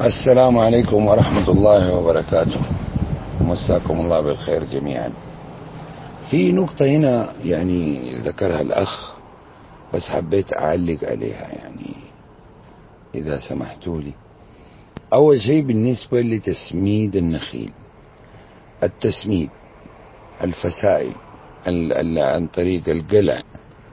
السلام عليكم ورحمة الله وبركاته. مساكم الله بالخير جميعا. في نقطة هنا ذكرها الأخ، بس حبيت أعلق عليها إذا سمحتوا لي. أول شيء بالنسبة لتسميد النخيل، التسميد الفسائل عن طريق القلع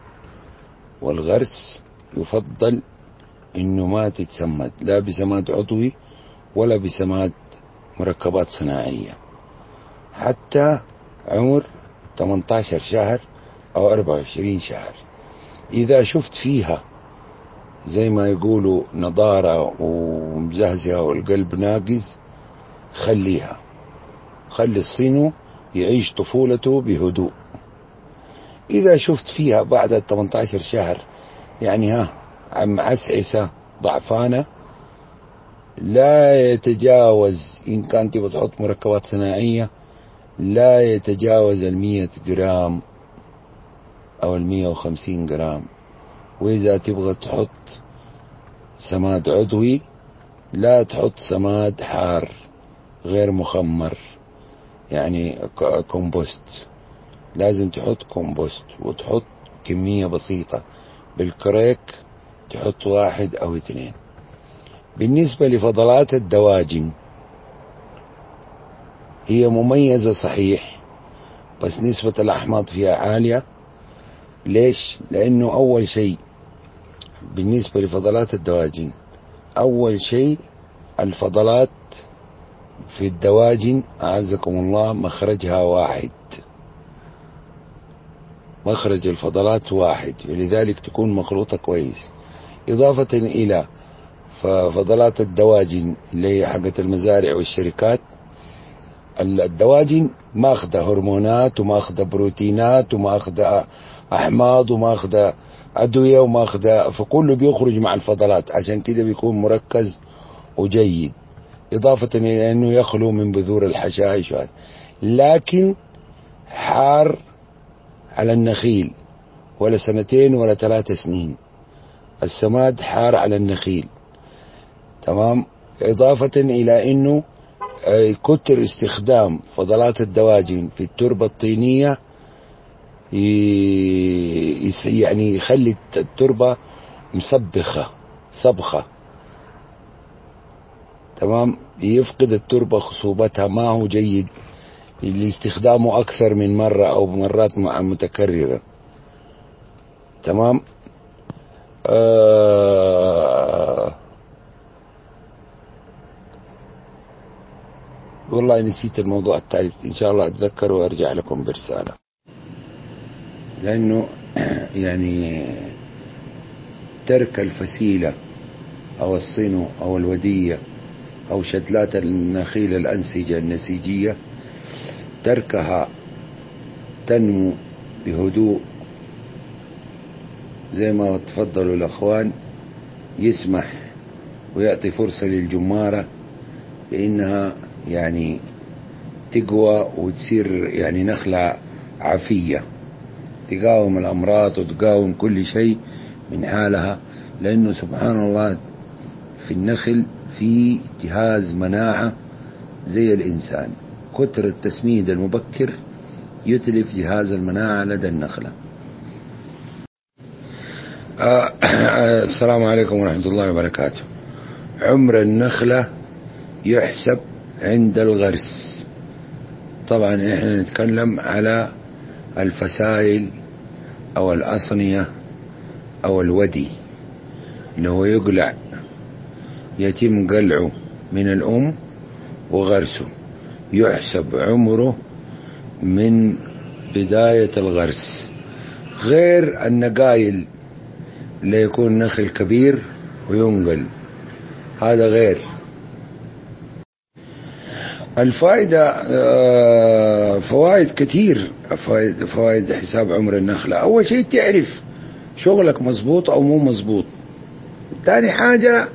والغرس يفضل إنه ما تتسمد لا بسماد عضوي ولا بسماد مركبات صناعية حتى عمر 18 شهر أو 24 شهر. إذا شفت فيها زي ما يقولوا نضارة ومزهزة والقلب ناقز، خليها، خلي الصينو يعيش طفولته بهدوء. إذا شفت فيها بعد 18 شهر عم عسعسة ضعفانة، لا يتجاوز، إن كانت بتحط مركبات صناعية لا يتجاوز 100 جرام أو 150 جرام. وإذا تبغى تحط سماد عضوي لا تحط سماد حار غير مخمر، كومبوست. لازم تحط كومبوست وتحط كمية بسيطة، بالكريك تحط 1 أو 2. بالنسبة لفضلات الدواجن هي مميزة صحيح، بس نسبة الأحماض فيها عالية. ليش؟ لأنه أول شيء بالنسبة لفضلات الدواجن، أول شيء الفضلات في الدواجن أعزكم الله مخرجها واحد، مخرج الفضلات واحد، ولذلك تكون مخلوطة كويس. إضافة إلى فضلات الدواجن اللي هي حقت المزارع والشركات، الدواجن ما أخذ هرمونات وما أخذ بروتينات وما أخذ أحماض وما أخذ أدوية وما أخذ، فكله بيخرج مع الفضلات، عشان كده بيكون مركز وجيد. إضافة إلى أنه يخلو من بذور الحشائش. لكن حار على النخيل ولا 2 ولا 3 سنين، السماد حار على النخيل، تمام. إضافة إلى أنه كتر استخدام فضلات الدواجن في التربة الطينية يخلي التربة مسبخة صبخة، تمام. يفقد التربة خصوبتها، ما هو جيد لاستخدامه أكثر من مرة أو مرات متكررة، تمام. والله نسيت الموضوع الثالث، إن شاء الله أتذكر وأرجع لكم برسالة. لأنه ترك الفسيلة أو الصينو أو الودية أو شتلات النخيل الأنسجة النسيجية، تركها تنمو بهدوء زي ما تفضلوا الأخوان، يسمح ويعطي فرصة للجمارة بأنها تقوى وتصير نخلة عافية، تقاوم الأمراض وتقاوم كل شيء من حالها. لأنه سبحان الله في النخل في جهاز مناعة زي الإنسان، كتر التسميد المبكر يتلف جهاز المناعة لدى النخلة. السلام عليكم ورحمة الله وبركاته. عمر النخلة يحسب عند الغرس. طبعا احنا نتكلم على الفسائل او الأصنية او الودي اللي هو يقلع، يتم قلعه من الأم وغرسه، يحسب عمره من بداية الغرس، غير النقايل اللي يكون نخل كبير وينقل، هذا غير. الفائدة فوائد كثير، فوائد حساب عمر النخلة. أول شيء تعرف شغلك مظبوط أو مو مظبوط. ثاني حاجة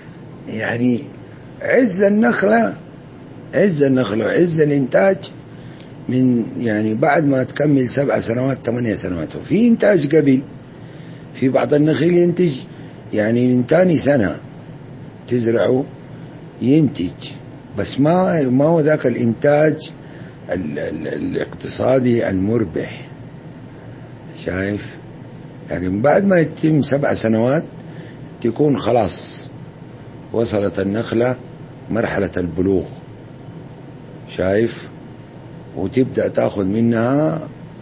عز النخلة وعز الإنتاج من بعد ما تكمل 7 سنوات 8 سنوات. وفي إنتاج قبل، في بعض النخيل ينتج من ثاني سنة تزرعه ينتج، بس ما هو ذاك الإنتاج الاقتصادي المربح، شايف؟ لكن بعد ما يتم 7 سنوات تكون خلاص وصلت النخلة مرحلة البلوغ، شايف؟ وتبدأ تاخذ منها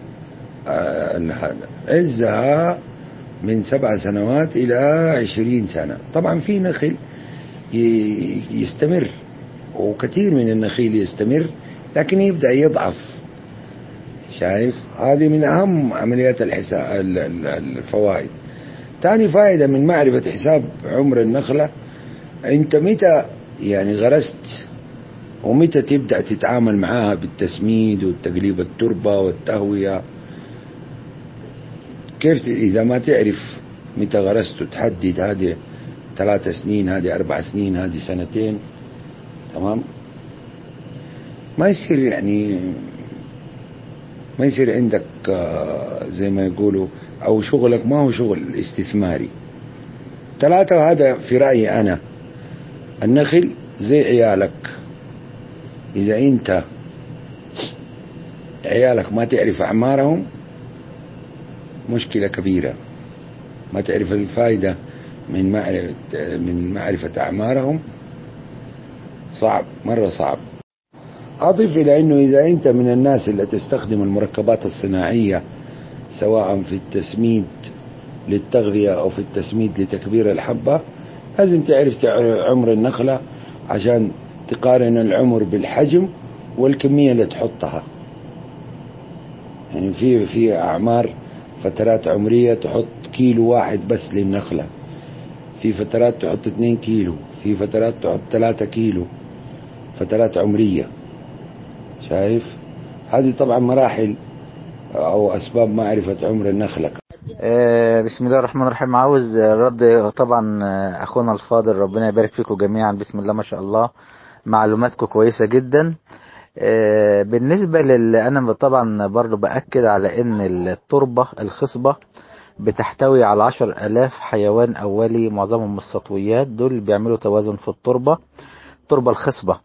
عزها من 7 سنوات إلى 20 سنة. طبعا في نخل يستمر، وكثير من النخيل يستمر، لكن يبدأ يضعف، شايف؟ هذه من أهم عمليات الفوائد. ثاني فائدة من معرفة حساب عمر النخلة، أنت متى يعني غرست ومتى تبدأ تتعامل معاها بالتسميد والتقليب التربة والتهوية. كيف إذا ما تعرف متى غرست وتحدد هذه 3 سنين، هذه 4 سنين، هذه 2 سنين، تمام؟ ما يصير يعني ما يصير عندك زي ما يقولوا، أو شغلك ما هو شغل استثماري. 3، هذا في رأيي أنا، النخل زي عيالك، إذا أنت عيالك ما تعرف أعمارهم مشكلة كبيرة، ما تعرف الفائدة من معرفة أعمارهم، صعب، مرة صعب. أضيف إلى أنه إذا أنت من الناس اللي تستخدم المركبات الصناعية، سواء في التسميد للتغذية أو في التسميد لتكبير الحبة، لازم تعرف عمر النخلة عشان تقارن العمر بالحجم والكمية اللي تحطها. يعني في أعمار فترات عمرية تحط 1 كيلو بس للنخلة، في فترات تحط 2 كيلو، في فترات تحط 3 كيلو، فترات عمرية، شايف؟ هذه طبعا مراحل أو أسباب معرفة عمر النخلة. بسم الله الرحمن الرحيم. عاوز رد طبعا اخونا الفاضل، ربنا يبارك فيكم جميعا، بسم الله ما شاء الله، معلوماتكم كويسة جدا. بالنسبة انا طبعا برضو باكد على ان التربة الخصبة بتحتوي على 10,000 حيوان اولي، معظمهم السطويات، دول بيعملوا توازن في التربة الخصبة.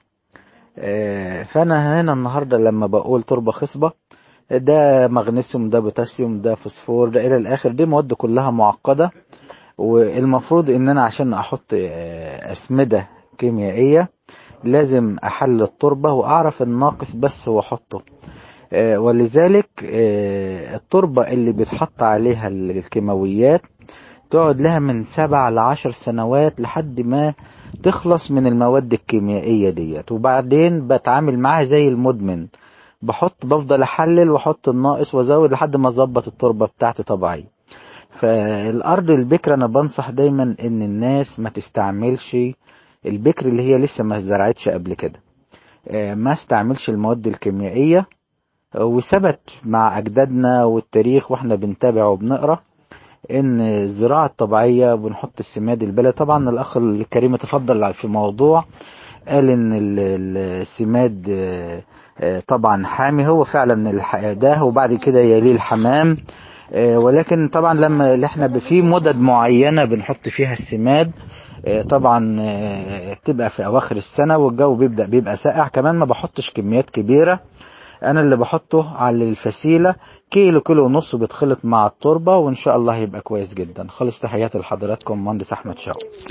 فانا هنا النهاردة لما بقول تربة خصبة، ده مغنيسيوم، ده بوتاسيوم، ده فوسفور، ده الى الاخر، دي مواد كلها معقدة. والمفروض ان انا عشان احط اسمدة كيميائية لازم احلل التربة واعرف الناقص بس واحطه. ولذلك التربة اللي بيتحط عليها الكيماويات تقعد لها من 7 ل10 سنوات لحد ما تخلص من المواد الكيميائية ديت، وبعدين بتعامل معاها زي المدمن، بفضل احلل واحط الناقص وازود لحد ما اظبط التربة بتاعتي طبيعي. فالارض البكر انا بنصح دايما ان الناس ما تستعملش البكر اللي هي لسه ما زرعتش قبل كده، ما استعملش المواد الكيميائية. وثبت مع اجدادنا والتاريخ واحنا بنتابع وبنقرا ان الزراعة الطبيعية بنحط السماد البلدي. طبعا الاخ الكريم اتفضل في موضوع، قال ان السماد طبعا حامي، هو فعلا ده، وبعد كده يليه الحمام. ولكن طبعا لما احنا في مدد معينة بنحط فيها السماد، طبعا بتبقى في اواخر السنة والجو بيبقى ساقع. كمان ما بحطش كميات كبيرة، انا اللي بحطه على الفسيلة 1 كيلو ونص بيتخلط مع التربة، وان شاء الله هيبقى كويس جدا. خالص تحياتي لحضراتكم، مهندس احمد شاو.